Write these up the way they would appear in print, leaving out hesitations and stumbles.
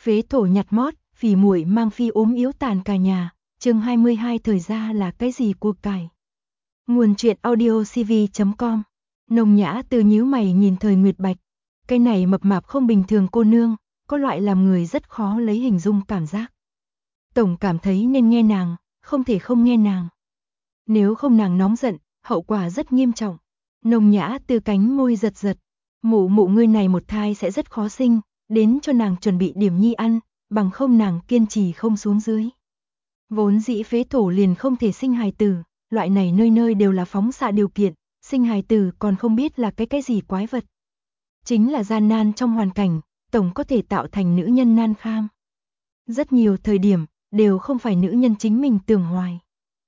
Phế thổ nhặt mót, phỉ muội mang phi ốm yếu tàn cả nhà. Chương 22 thời gia là cái gì cuộc cải. Nguồn truyện audio cv.com. Nồng Nhã Từ nhíu mày nhìn Thời Nguyệt Bạch. Cái này mập mạp không bình thường cô nương, có loại làm người rất khó lấy hình dung cảm giác. Tổng cảm thấy nên nghe nàng, không thể không nghe nàng. Nếu không nàng nóng giận, hậu quả rất nghiêm trọng. Nồng Nhã Từ cánh môi giật giật. Mụ ngươi này một thai sẽ rất khó sinh, đến cho nàng chuẩn bị điểm nhi ăn, bằng không nàng kiên trì không xuống dưới. Vốn dĩ phế thổ liền không thể sinh hài tử, loại này nơi nơi đều là phóng xạ điều kiện, sinh hài tử còn không biết là cái gì quái vật. Chính là gian nan trong hoàn cảnh, tổng có thể tạo thành nữ nhân nan kham. Rất nhiều thời điểm, đều không phải nữ nhân chính mình tưởng hoài,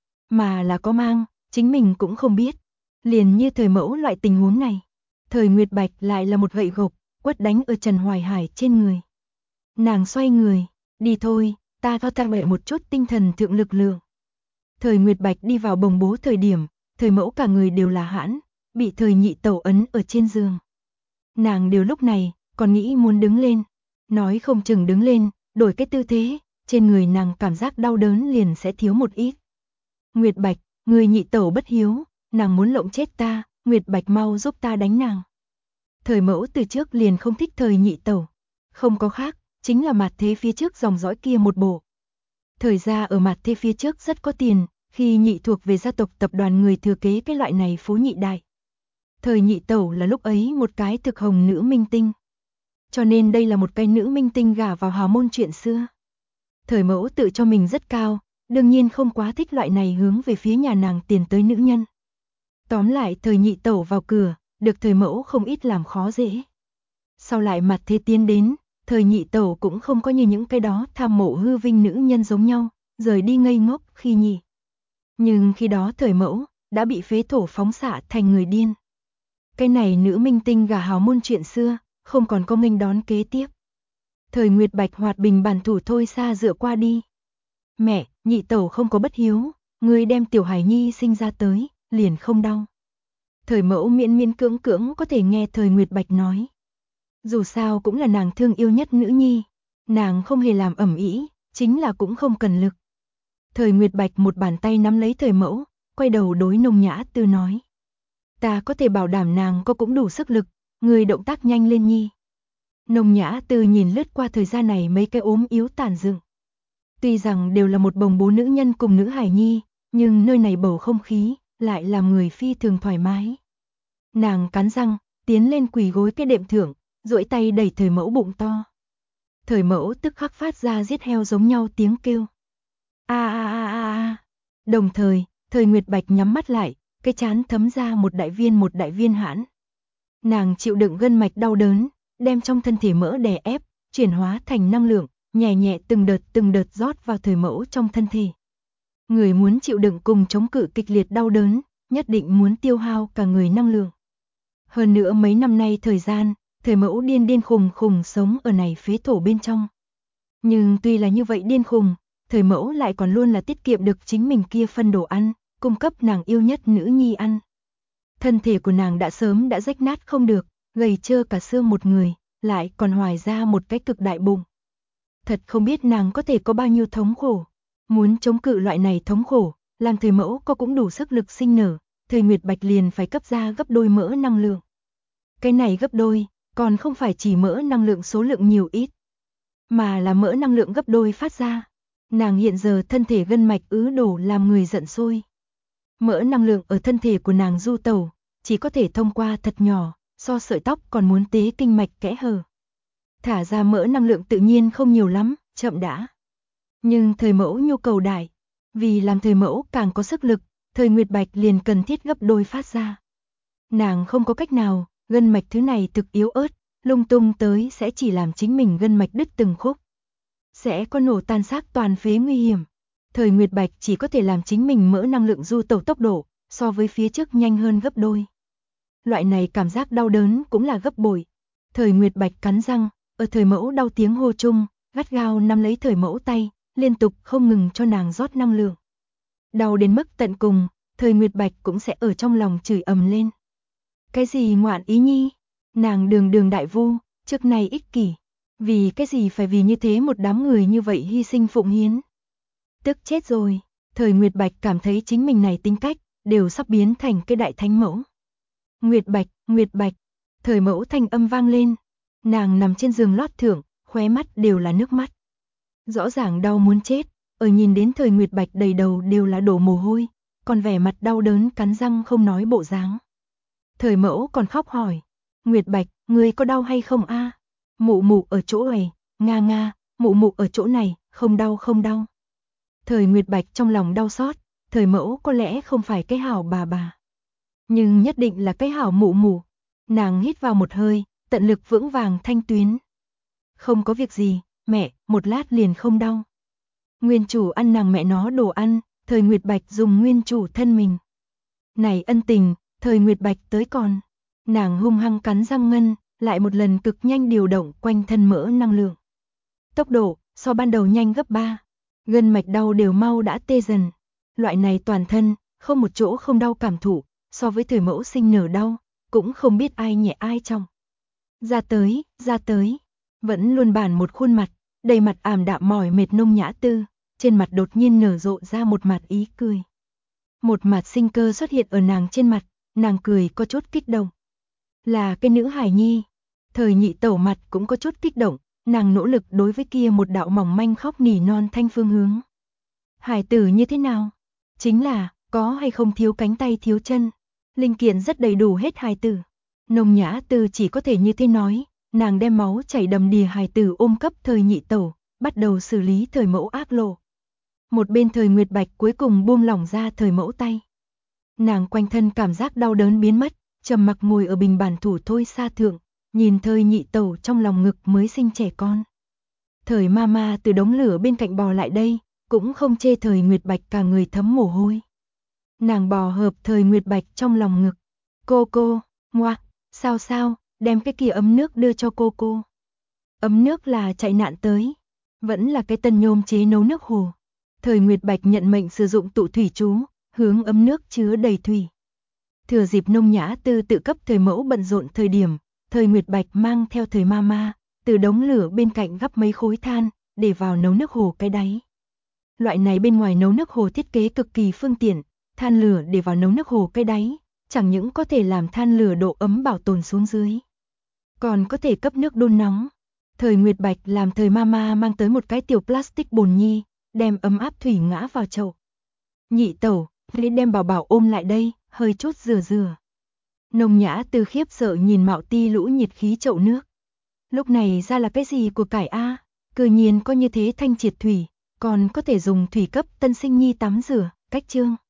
mà là có mang, chính mình cũng không biết. Liền như Thời Mẫu loại tình huống này, Thời Nguyệt Bạch lại là một gậy gộc, quất đánh ở Trần Hoài Hải trên người. Nàng xoay người, đi thôi, ta cho ta mẹ một chút tinh thần thượng lực lượng. Thời Nguyệt Bạch đi vào bồng bố thời điểm, Thời Mẫu cả người đều là hãn, bị Thời Nhị Tẩu ấn ở trên giường. Nàng điều lúc này, còn nghĩ muốn đứng lên, nói không chừng đứng lên, đổi cái tư thế, trên người nàng cảm giác đau đớn liền sẽ thiếu một ít. Nguyệt Bạch, người Nhị Tẩu bất hiếu, nàng muốn lộng chết ta, Nguyệt Bạch mau giúp ta đánh nàng. Thời Mẫu từ trước liền không thích Thời Nhị Tẩu, không có khác, chính là mạt thế phía trước dòng dõi kia một bộ. Thời gia ở mạt thế phía trước rất có tiền, khi Nhị thuộc về gia tộc tập đoàn người thừa kế cái loại này phú nhị đại. Thời Nhị Tẩu là lúc ấy một cái thực hồng nữ minh tinh. Cho nên đây là một cái nữ minh tinh gả vào hào môn chuyện xưa. Thời Mẫu tự cho mình rất cao, đương nhiên không quá thích loại này hướng về phía nhà nàng tiền tới nữ nhân. Tóm lại Thời Nhị Tẩu vào cửa, được Thời Mẫu không ít làm khó dễ. Sau lại mặt thế tiến đến, Thời Nhị Tẩu cũng không có như những cái đó tham mộ hư vinh nữ nhân giống nhau, rời đi ngây ngốc khi nhị. Nhưng khi đó Thời Mẫu đã bị phế thổ phóng xạ thành người điên. Cái này nữ minh tinh gả hào môn chuyện xưa, không còn có nghênh đón kế tiếp. Thời Nguyệt Bạch hoạt bình bản thủ thôi xa dựa qua đi. Mẹ, Nhị Tẩu không có bất hiếu, ngươi đem tiểu hải nhi sinh ra tới, liền không đau. Thời Mẫu miễn miễn cưỡng cưỡng có thể nghe Thời Nguyệt Bạch nói. Dù sao cũng là nàng thương yêu nhất nữ nhi, nàng không hề làm ầm ĩ, chính là cũng không cần lực. Thời Nguyệt Bạch một bàn tay nắm lấy Thời Mẫu, quay đầu đối Nồng Nhã Tư nói. Ta có thể bảo đảm nàng có cũng đủ sức lực, người động tác nhanh lên nhi. Nồng Nhã Tư nhìn lướt qua thời gian này mấy cái ốm yếu tàn dựng. Tuy rằng đều là một bồng bố nữ nhân cùng nữ hải nhi, nhưng nơi này bầu không khí lại làm người phi thường thoải mái. Nàng cắn răng, tiến lên quỳ gối cái đệm thượng, duỗi tay đẩy Thời Mẫu bụng to. Thời Mẫu tức khắc phát ra giết heo giống nhau tiếng kêu. A a a a a. Đồng thời, Thời Nguyệt Bạch nhắm mắt lại, cái trán thấm ra một đại viên hãn. Nàng chịu đựng gân mạch đau đớn, đem trong thân thể mỡ đè ép, chuyển hóa thành năng lượng, nhẹ nhẹ từng đợt rót vào Thời Mẫu trong thân thể. Người muốn chịu đựng cùng chống cự kịch liệt đau đớn, nhất định muốn tiêu hao cả người năng lượng. Hơn nữa mấy năm nay thời gian, Thời Mẫu điên khùng sống ở này phế thổ bên trong. Nhưng tuy là như vậy điên khùng, Thời Mẫu lại còn luôn là tiết kiệm được chính mình kia phân đồ ăn, cung cấp nàng yêu nhất nữ nhi ăn. Thân thể của nàng đã sớm đã rách nát không được, gầy trơ cả xương một người, lại còn hoài ra một cái cực đại bụng. Thật không biết nàng có thể có bao nhiêu thống khổ. Muốn chống cự loại này thống khổ, làm Thời Mẫu có cũng đủ sức lực sinh nở, Thời Nguyệt Bạch liền phải cấp ra gấp đôi mỡ năng lượng. Cái này gấp đôi, còn không phải chỉ mỡ năng lượng số lượng nhiều ít, mà là mỡ năng lượng gấp đôi phát ra. Nàng hiện giờ thân thể gân mạch ứ đổ làm người giận sôi. Mỡ năng lượng ở thân thể của nàng du tẩu, chỉ có thể thông qua thật nhỏ, so sợi tóc còn muốn tế kinh mạch kẽ hở. Thả ra mỡ năng lượng tự nhiên không nhiều lắm, chậm đã. Nhưng Thời Mẫu nhu cầu đại, vì làm Thời Mẫu càng có sức lực, Thời Nguyệt Bạch liền cần thiết gấp đôi phát ra. Nàng không có cách nào, gân mạch thứ này thực yếu ớt, lung tung tới sẽ chỉ làm chính mình gân mạch đứt từng khúc. Sẽ có nổ tan xác toàn phế nguy hiểm. Thời Nguyệt Bạch chỉ có thể làm chính mình mỡ năng lượng du tẩu tốc độ, so với phía trước nhanh hơn gấp đôi. Loại này cảm giác đau đớn cũng là gấp bội. Thời Nguyệt Bạch cắn răng, ở Thời Mẫu đau tiếng hô chung, gắt gao nắm lấy Thời Mẫu tay, liên tục không ngừng cho nàng rót năng lượng. Đau đến mức tận cùng, Thời Nguyệt Bạch cũng sẽ ở trong lòng chửi ầm lên. Cái gì ngoạn ý nhi? Nàng đường đại vu, trước này ích kỷ. Vì cái gì phải vì như thế một đám người như vậy hy sinh phụng hiến. Tức chết rồi, Thời Nguyệt Bạch cảm thấy chính mình này tính cách, đều sắp biến thành cái đại thánh mẫu. Nguyệt Bạch, Thời mẫu thanh âm vang lên. Nàng nằm trên giường lót thượng, khóe mắt đều là nước mắt. Rõ ràng đau muốn chết, ở nhìn đến Thời Nguyệt Bạch đầy đầu đều là đổ mồ hôi, còn vẻ mặt đau đớn cắn răng không nói bộ dáng. Thời mẫu còn khóc hỏi, Nguyệt Bạch, ngươi có đau hay không a? Mụ mụ ở chỗ này, nga, mụ mụ ở chỗ này, không đau. Thời Nguyệt Bạch trong lòng đau xót, Thời mẫu có lẽ không phải cái hảo bà. Nhưng nhất định là cái hảo mụ mụ. Nàng hít vào một hơi, tận lực vững vàng thanh tuyến. Không có việc gì, mẹ, một lát liền không đau. Nguyên chủ ăn nàng mẹ nó đồ ăn, Thời Nguyệt Bạch dùng nguyên chủ thân mình. Này ân tình, Thời Nguyệt Bạch tới còn. Nàng hung hăng cắn răng ngân, lại một lần cực nhanh điều động quanh thân mỡ năng lượng. Tốc độ, so ban đầu nhanh gấp 3. Gân mạch đau đều mau đã tê dần. Loại này toàn thân, không một chỗ không đau cảm thụ, so với Thời mẫu sinh nở đau, cũng không biết ai nhẹ ai trọng. Ra tới. Vẫn luôn bản một khuôn mặt, đầy mặt ảm đạm mỏi mệt Nông Nhã Tư, trên mặt đột nhiên nở rộ ra một mặt ý cười. Một mặt sinh cơ xuất hiện ở nàng trên mặt, nàng cười có chút kích động. Là cái nữ hài nhi. Thời Nhị Tẩu mặt cũng có chút kích động, nàng nỗ lực đối với kia một đạo mỏng manh khóc nỉ non thanh phương hướng. Hài tử như thế nào? Chính là, có hay không thiếu cánh tay thiếu chân, linh kiện rất đầy đủ hết hài tử. Nông Nhã Tư chỉ có thể như thế nói, nàng đem máu chảy đầm đìa hài tử ôm cấp Thời Nhị Tẩu, bắt đầu xử lý Thời mẫu ác lộ. Một bên Thời Nguyệt Bạch cuối cùng buông lỏng ra Thời mẫu tay. Nàng quanh thân cảm giác đau đớn biến mất, trầm mặc ngồi ở bình bản thủ thôi xa thượng, nhìn Thời Nhị Tẩu trong lòng ngực mới sinh trẻ con. Thời Mama từ đống lửa bên cạnh bò lại đây, cũng không chê Thời Nguyệt Bạch cả người thấm mồ hôi. Nàng bò hợp Thời Nguyệt Bạch trong lòng ngực. Cô, ngoa, sao, đem cái kia ấm nước đưa cho cô. Ấm nước là chạy nạn tới, vẫn là cái tân nhôm chế nấu nước hồ. Thời Nguyệt Bạch nhận mệnh sử dụng tụ thủy chú, hướng ấm nước chứa đầy thủy. Thừa dịp Nông Nhã Tư tự cấp Thời mẫu bận rộn thời điểm, Thời Nguyệt Bạch mang theo Thời Mama, từ đống lửa bên cạnh gắp mấy khối than, để vào nấu nước hồ cái đáy. Loại này bên ngoài nấu nước hồ thiết kế cực kỳ phương tiện, than lửa để vào nấu nước hồ cái đáy, chẳng những có thể làm than lửa độ ấm bảo tồn xuống dưới, còn có thể cấp nước đun nóng. Thời Nguyệt Bạch làm Thời Mama mang tới một cái tiểu plastic bồn nhi, đem ấm áp thủy ngã vào chậu. Nhị Tẩu, lấy đem bảo bảo ôm lại đây, hơi chút rửa. Nông Nhã Tư khiếp sợ nhìn mạo ti lũ nhiệt khí chậu nước. Lúc này ra là cái gì của cải a? Cư nhiên có như thế thanh triệt thủy, còn có thể dùng thủy cấp tân sinh nhi tắm rửa, cách chương.